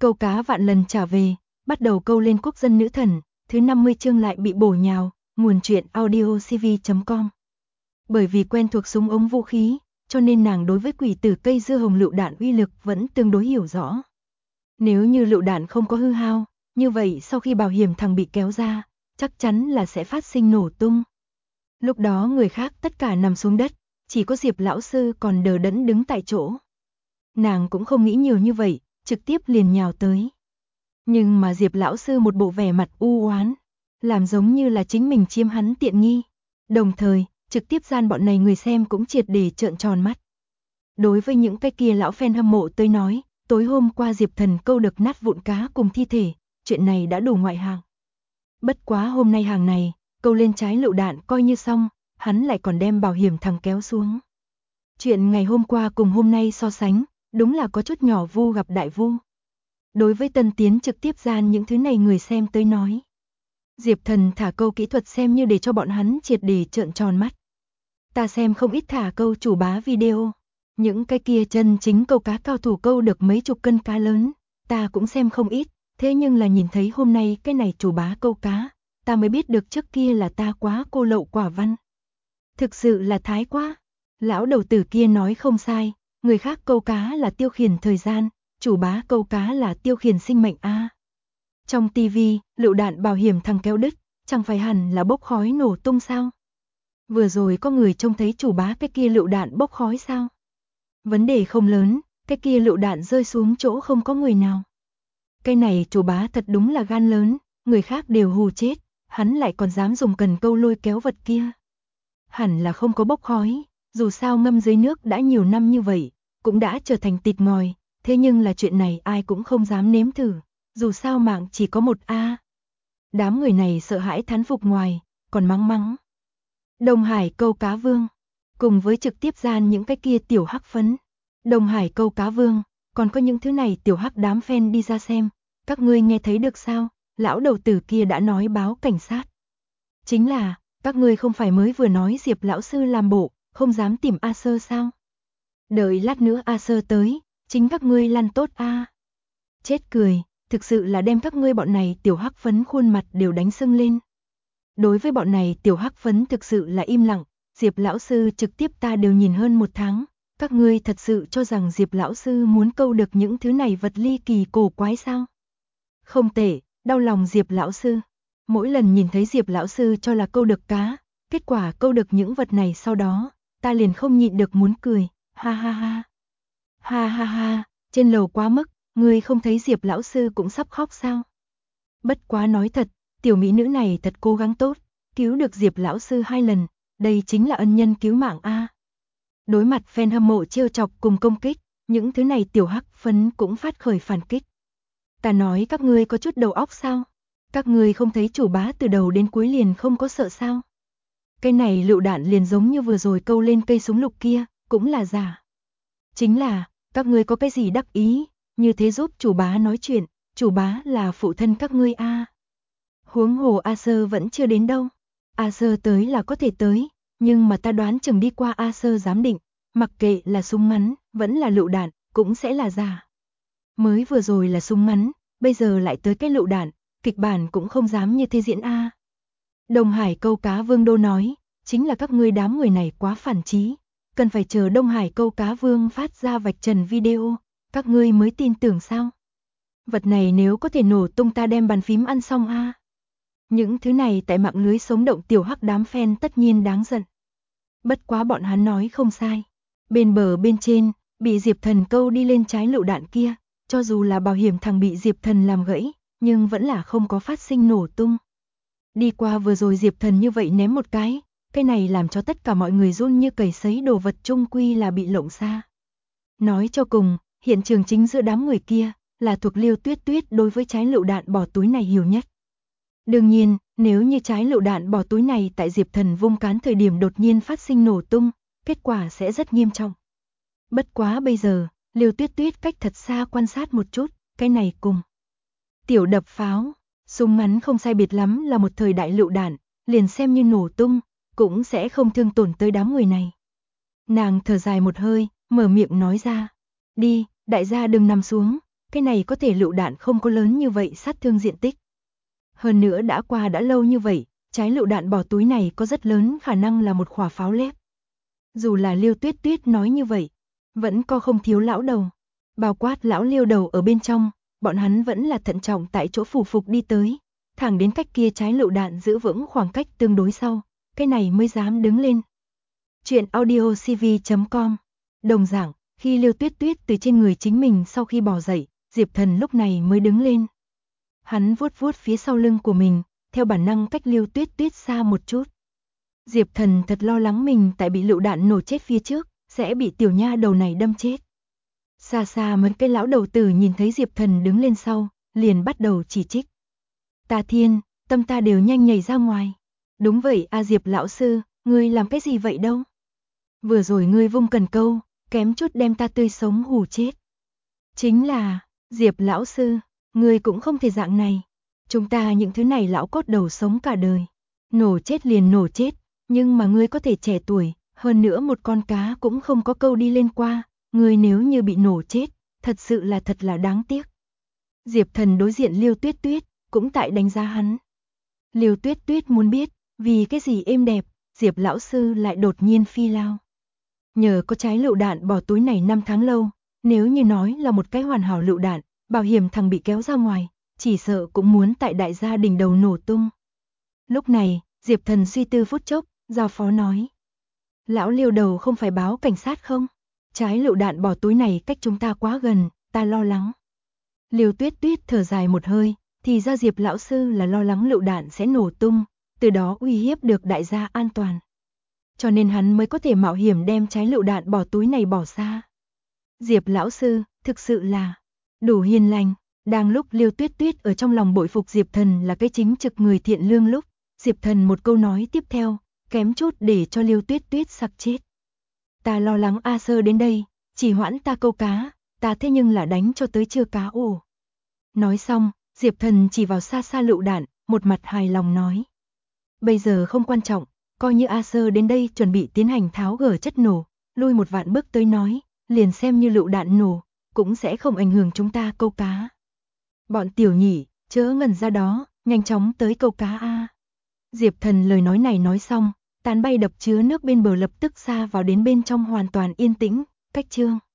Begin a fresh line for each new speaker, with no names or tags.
Câu cá vạn lần trả về, bắt đầu câu lên quốc dân nữ thần, thứ 50 chương lại bị bổ nhào, nguồn truyện audiocv.com. Bởi vì quen thuộc súng ống vũ khí, cho nên nàng đối với quỷ tử cây dưa hồng lựu đạn uy lực vẫn tương đối hiểu rõ. Nếu như lựu đạn không có hư hao, như vậy sau khi bảo hiểm thằng bị kéo ra, chắc chắn là sẽ phát sinh nổ tung. Lúc đó người khác tất cả nằm xuống đất, chỉ có Diệp lão sư còn đờ đẫn đứng tại chỗ. Nàng cũng không nghĩ nhiều như vậy, trực tiếp liền nhào tới. Nhưng mà Diệp lão sư một bộ vẻ mặt u oán, làm giống như là chính mình chiếm hắn tiện nghi. Đồng thời, trực tiếp gian bọn này người xem cũng triệt để trợn tròn mắt. Đối với những cái kia lão fan hâm mộ tới nói, tối hôm qua Diệp Thần câu được nát vụn cá cùng thi thể, chuyện này đã đủ ngoại hạng. Bất quá hôm nay hàng này, câu lên trái lựu đạn coi như xong, hắn lại còn đem bảo hiểm thằng kéo xuống. Chuyện ngày hôm qua cùng hôm nay so sánh, đúng là có chút nhỏ vu gặp đại vu. Đối với tân tiến trực tiếp gian những thứ này người xem tới nói, Diệp Thần thả câu kỹ thuật xem như để cho bọn hắn triệt để trợn tròn mắt. Ta xem không ít thả câu chủ bá video, những cái kia chân chính câu cá cao thủ câu được mấy chục cân cá lớn, ta cũng xem không ít, thế nhưng là nhìn thấy hôm nay cái này chủ bá câu cá, ta mới biết được trước kia là ta quá cô lậu quả văn. Thực sự là thái quá. Lão đầu tử kia nói không sai, người khác câu cá là tiêu khiển thời gian, chủ bá câu cá là tiêu khiển sinh mệnh a. Trong tivi, lựu đạn bảo hiểm thằng kéo đứt, chẳng phải hẳn là bốc khói nổ tung sao? Vừa rồi có người trông thấy chủ bá cái kia lựu đạn bốc khói sao? Vấn đề không lớn, cái kia lựu đạn rơi xuống chỗ không có người nào. Cái này chủ bá thật đúng là gan lớn, người khác đều hù chết, hắn lại còn dám dùng cần câu lôi kéo vật kia. Hẳn là không có bốc khói, dù sao ngâm dưới nước đã nhiều năm như vậy, cũng đã trở thành thịt ngòi, thế nhưng là chuyện này ai cũng không dám nếm thử, dù sao mạng chỉ có một a. Đám người này sợ hãi thán phục ngoài, còn mắng mắng. Đông Hải câu cá vương, cùng với trực tiếp gian những cái kia tiểu hắc phấn. Đông Hải câu cá vương, còn có những thứ này tiểu hắc đám fan đi ra xem, các ngươi nghe thấy được sao, lão đầu tử kia đã nói báo cảnh sát. Chính là, các ngươi không phải mới vừa nói Diệp lão sư làm bộ, không dám tìm A Sơ sao? Đợi lát nữa A Sơ tới, chính các ngươi lăn tốt a. Chết cười, thực sự là đem các ngươi bọn này tiểu hắc phấn khuôn mặt đều đánh sưng lên. Đối với bọn này tiểu hắc phấn thực sự là im lặng, Diệp lão sư trực tiếp ta đều nhìn hơn một tháng, các ngươi thật sự cho rằng Diệp lão sư muốn câu được những thứ này vật ly kỳ cổ quái sao? Không tệ, đau lòng Diệp lão sư. Mỗi lần nhìn thấy Diệp lão sư cho là câu được cá, kết quả câu được những vật này sau đó, ta liền không nhịn được muốn cười, ha ha ha. Ha ha ha, trên lầu quá mức, ngươi không thấy Diệp lão sư cũng sắp khóc sao? Bất quá nói thật, tiểu mỹ nữ này thật cố gắng tốt, cứu được Diệp lão sư 2 lần, đây chính là ân nhân cứu mạng a. Đối mặt fan hâm mộ trêu chọc cùng công kích, những thứ này tiểu hắc phấn cũng phát khởi phản kích. Ta nói các ngươi có chút đầu óc sao? Các ngươi không thấy chủ bá từ đầu đến cuối liền không có sợ sao? Cái này lựu đạn liền giống như vừa rồi câu lên cây súng lục kia, cũng là giả. Chính là, các ngươi có cái gì đắc ý, như thế giúp chủ bá nói chuyện, chủ bá là phụ thân các ngươi a. Huống hồ A Sơ vẫn chưa đến đâu. A Sơ tới là có thể tới, nhưng mà ta đoán chừng đi qua A Sơ giám định, mặc kệ là súng ngắn, vẫn là lựu đạn, cũng sẽ là giả. Mới vừa rồi là súng ngắn, bây giờ lại tới cái lựu đạn, kịch bản cũng không dám như thế diễn a. Đông Hải câu cá vương đô nói, chính là các ngươi đám người này quá phản trí, cần phải chờ Đông Hải câu cá vương phát ra vạch trần video, các ngươi mới tin tưởng sao? Vật này nếu có thể nổ tung ta đem bàn phím ăn xong a. Những thứ này tại mạng lưới sống động tiểu hắc đám fan tất nhiên đáng giận. Bất quá bọn hắn nói không sai. Bên bờ bên trên, bị Diệp Thần câu đi lên trái lựu đạn kia, cho dù là bảo hiểm thằng bị Diệp Thần làm gãy, nhưng vẫn là không có phát sinh nổ tung. Đi qua vừa rồi Diệp Thần như vậy ném một cái này làm cho tất cả mọi người run như cầy sấy, đồ vật chung quy là bị lộng xa. Nói cho cùng, hiện trường chính giữa đám người kia, là thuộc Liêu Tuyết Tuyết đối với trái lựu đạn bỏ túi này hiểu nhất. Đương nhiên, nếu như trái lựu đạn bỏ túi này tại Diệp Thần vung cán thời điểm đột nhiên phát sinh nổ tung, kết quả sẽ rất nghiêm trọng. Bất quá bây giờ, Liêu Tuyết Tuyết cách thật xa quan sát một chút, cái này cùng tiểu đập pháo, súng ngắn không sai biệt lắm là một thời đại lựu đạn, liền xem như nổ tung, cũng sẽ không thương tổn tới đám người này. Nàng thở dài một hơi, mở miệng nói ra, đi, đại gia đừng nằm xuống, cái này có thể lựu đạn không có lớn như vậy sát thương diện tích. Hơn nữa đã qua đã lâu như vậy, trái lựu đạn bỏ túi này có rất lớn khả năng là một quả pháo lép. Dù là Liêu Tuyết Tuyết nói như vậy, vẫn có không thiếu lão đầu. Bao quát lão Liêu đầu ở bên trong, bọn hắn vẫn là thận trọng tại chỗ phủ phục đi tới, thẳng đến cách kia trái lựu đạn giữ vững khoảng cách tương đối sau, cái này mới dám đứng lên. Chuyện audiocv.com. Đồng dạng, khi Liêu Tuyết Tuyết từ trên người chính mình sau khi bò dậy, Diệp Thần lúc này mới đứng lên. Hắn vuốt vuốt phía sau lưng của mình, theo bản năng cách Liêu Tuyết Tuyết xa một chút. Diệp Thần thật lo lắng mình tại bị lựu đạn nổ chết phía trước, sẽ bị tiểu nha đầu này đâm chết. Xa xa mấy cái lão đầu tử nhìn thấy Diệp Thần đứng lên sau, liền bắt đầu chỉ trích. Ta thiên, tâm ta đều nhanh nhảy ra ngoài. Đúng vậy a Diệp lão sư, ngươi làm cái gì vậy đâu? Vừa rồi ngươi vung cần câu, kém chút đem ta tươi sống hù chết. Chính là, Diệp lão sư, ngươi cũng không thể dạng này. Chúng ta những thứ này lão cốt đầu sống cả đời. Nổ chết liền nổ chết, nhưng mà ngươi có thể trẻ tuổi, hơn nữa một con cá cũng không có câu đi lên qua, ngươi nếu như bị nổ chết, thật là đáng tiếc. Diệp Thần đối diện Liêu Tuyết Tuyết, cũng tại đánh giá hắn. Liêu Tuyết Tuyết muốn biết, vì cái gì êm đẹp, Diệp lão sư lại đột nhiên phi lao. Nhờ có trái lựu đạn bỏ túi này 5 tháng lâu, nếu như nói là một cái hoàn hảo lựu đạn, bảo hiểm thằng bị kéo ra ngoài, chỉ sợ cũng muốn tại đại gia đình đầu nổ tung. Lúc này, Diệp Thần suy tư phút chốc, giao phó nói. Lão Liêu đầu không phải báo cảnh sát không? Trái lựu đạn bỏ túi này cách chúng ta quá gần, ta lo lắng. Liêu Tuyết Tuyết thở dài một hơi, thì ra Diệp lão sư là lo lắng lựu đạn sẽ nổ tung, từ đó uy hiếp được đại gia an toàn. Cho nên hắn mới có thể mạo hiểm đem trái lựu đạn bỏ túi này bỏ xa. Diệp lão sư, thực sự là đủ hiền lành. Đang lúc Liêu Tuyết Tuyết ở trong lòng bội phục Diệp Thần là cái chính trực người thiện lương lúc, Diệp Thần một câu nói tiếp theo, kém chút để cho Liêu Tuyết Tuyết sặc chết. Ta lo lắng A Sơ đến đây, chỉ hoãn ta câu cá, ta thế nhưng là đánh cho tới chưa cá ổ. Nói xong, Diệp Thần chỉ vào xa xa lựu đạn, một mặt hài lòng nói. Bây giờ không quan trọng, coi như A Sơ đến đây chuẩn bị tiến hành tháo gỡ chất nổ, lui một vạn bước tới nói, liền xem như lựu đạn nổ, cũng sẽ không ảnh hưởng chúng ta câu cá. Bọn tiểu nhỉ, chớ ngẩn ra đó, nhanh chóng tới câu cá a. Diệp Thần lời nói này nói xong, tán bay đập chứa nước bên bờ lập tức xa vào đến bên trong hoàn toàn yên tĩnh, cách chương.